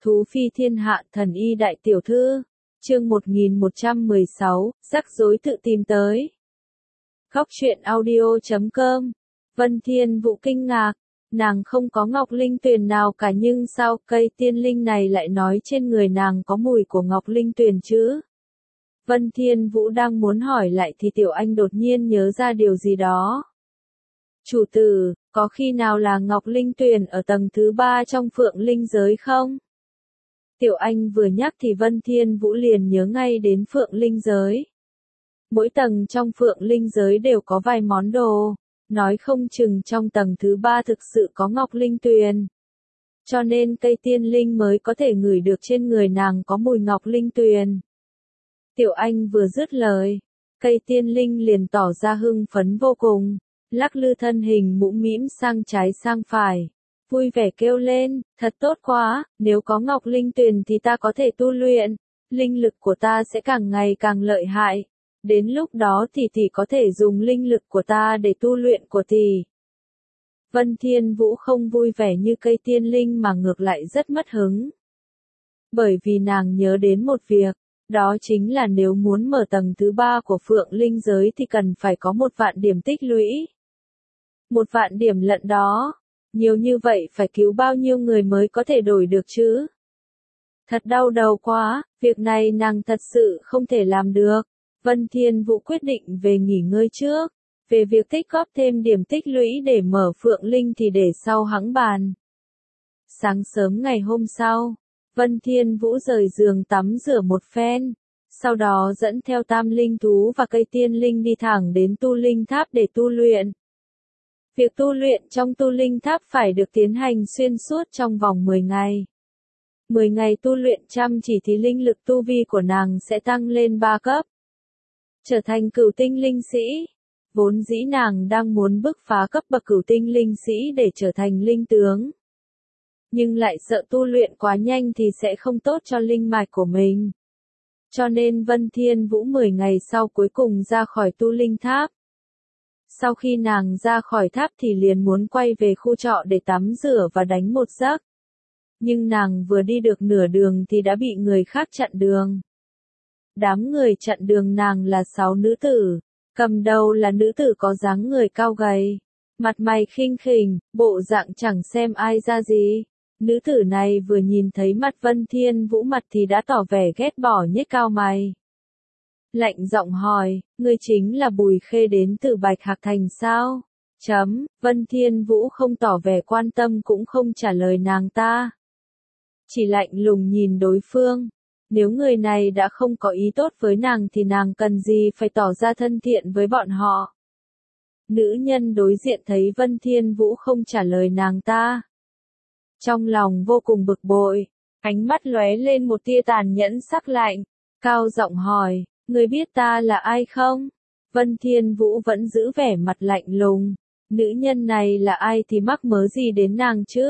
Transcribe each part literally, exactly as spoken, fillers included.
Thú phi thiên hạ thần y đại tiểu thư. Chương một nghìn một trăm mười sáu, rắc rối tự tìm tới. Góc truyện audio chấm com. Vân Thiên Vũ kinh ngạc, nàng không có ngọc linh tuyền nào cả nhưng sao cây tiên linh này lại nói trên người nàng có mùi của ngọc linh tuyền chứ? Vân Thiên Vũ đang muốn hỏi lại thì Tiểu Anh đột nhiên nhớ ra điều gì đó. Chủ tử, có khi nào là ngọc linh tuyền ở tầng thứ ba trong phượng linh giới không? Tiểu Anh vừa nhắc thì Vân Thiên Vũ liền nhớ ngay đến phượng linh giới. Mỗi tầng trong phượng linh giới đều có vài món đồ, nói không chừng trong tầng thứ ba thực sự có ngọc linh tuyền. Cho nên cây tiên linh mới có thể ngửi được trên người nàng có mùi ngọc linh tuyền. Tiểu Anh vừa dứt lời, cây tiên linh liền tỏ ra hưng phấn vô cùng, lắc lư thân hình mũm mĩm sang trái sang phải, vui vẻ kêu lên, thật tốt quá, nếu có ngọc linh tuyền thì ta có thể tu luyện, linh lực của ta sẽ càng ngày càng lợi hại, đến lúc đó tỷ tỷ có thể dùng linh lực của ta để tu luyện của tỷ. Vân Thiên Vũ không vui vẻ như cây tiên linh mà ngược lại rất mất hứng. Bởi vì nàng nhớ đến một việc, đó chính là nếu muốn mở tầng thứ ba của phượng linh giới thì cần phải có một vạn điểm tích lũy. Một vạn điểm lận đó, nhiều như vậy phải cứu bao nhiêu người mới có thể đổi được chứ? Thật đau đầu quá, việc này nàng thật sự không thể làm được. Vân Thiên Vũ quyết định về nghỉ ngơi trước, về việc tích góp thêm điểm tích lũy để mở phượng linh thì để sau hẵng bàn. Sáng sớm ngày hôm sau, Vân Thiên Vũ rời giường tắm rửa một phen, sau đó dẫn theo tam linh thú và cây tiên linh đi thẳng đến tu linh tháp để tu luyện. Việc tu luyện trong tu linh tháp phải được tiến hành xuyên suốt trong vòng mười ngày. mười ngày tu luyện chăm chỉ thì linh lực tu vi của nàng sẽ tăng lên ba cấp. Trở thành cửu tinh linh sĩ. Vốn dĩ nàng đang muốn bứt phá cấp bậc cửu tinh linh sĩ để trở thành linh tướng. Nhưng lại sợ tu luyện quá nhanh thì sẽ không tốt cho linh mạch của mình. Cho nên Vân Thiên Vũ mười ngày sau cuối cùng ra khỏi tu linh tháp. Sau khi nàng ra khỏi tháp thì liền muốn quay về khu trọ để tắm rửa và đánh một giấc. Nhưng nàng vừa đi được nửa đường thì đã bị người khác chặn đường. Đám người chặn đường nàng là sáu nữ tử, cầm đầu là nữ tử có dáng người cao gầy, mặt mày khinh khỉnh, bộ dạng chẳng xem ai ra gì. Nữ tử này vừa nhìn thấy mặt Vân Thiên Vũ mặt thì đã tỏ vẻ ghét bỏ nhếch cao mày. Lạnh giọng hỏi, ngươi chính là Bùi Khê đến từ Bạch Hạc Thành sao? Chấm, Vân Thiên Vũ không tỏ vẻ quan tâm cũng không trả lời nàng ta. Chỉ lạnh lùng nhìn đối phương. Nếu người này đã không có ý tốt với nàng thì nàng cần gì phải tỏ ra thân thiện với bọn họ. Nữ nhân đối diện thấy Vân Thiên Vũ không trả lời nàng ta. Trong lòng vô cùng bực bội, ánh mắt lóe lên một tia tàn nhẫn sắc lạnh, cao giọng hỏi, ngươi biết ta là ai không? Vân Thiên Vũ vẫn giữ vẻ mặt lạnh lùng, nữ nhân này là ai thì mắc mớ gì đến nàng chứ?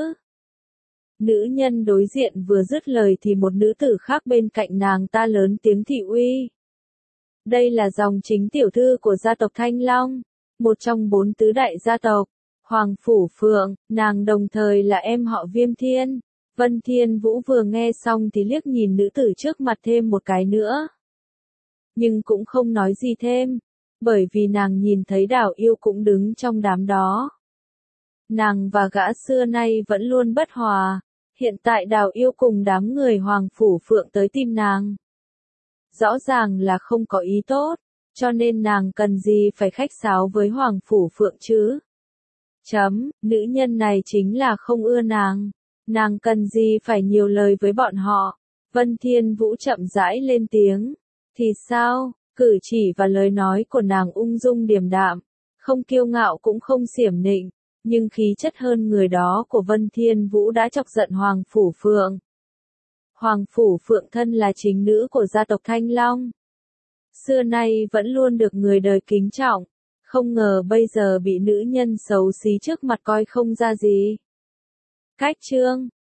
Nữ nhân đối diện vừa dứt lời thì một nữ tử khác bên cạnh nàng ta lớn tiếng thị uy. Đây là dòng chính tiểu thư của gia tộc Thanh Long, một trong bốn tứ đại gia tộc, Hoàng Phủ Phượng, nàng đồng thời là em họ Viêm Thiên. Vân Thiên Vũ vừa nghe xong thì liếc nhìn nữ tử trước mặt thêm một cái nữa. Nhưng cũng không nói gì thêm, bởi vì nàng nhìn thấy Đào Yêu cũng đứng trong đám đó. Nàng và gã xưa nay vẫn luôn bất hòa. Hiện tại Đào Yêu cùng đám người Hoàng Phủ Phượng tới tìm nàng. Rõ ràng là không có ý tốt, cho nên nàng cần gì phải khách sáo với Hoàng Phủ Phượng chứ? Chấm, nữ nhân này chính là không ưa nàng. Nàng cần gì phải nhiều lời với bọn họ? Vân Thiên Vũ chậm rãi lên tiếng. Thì sao, cử chỉ và lời nói của nàng ung dung điềm đạm, không kiêu ngạo cũng không xiểm nịnh. Nhưng khí chất hơn người đó của Vân Thiên Vũ đã chọc giận Hoàng Phủ Phượng. Hoàng Phủ Phượng thân là chính nữ của gia tộc Thanh Long. Xưa nay vẫn luôn được người đời kính trọng, không ngờ bây giờ bị nữ nhân xấu xí trước mặt coi không ra gì. Cách chương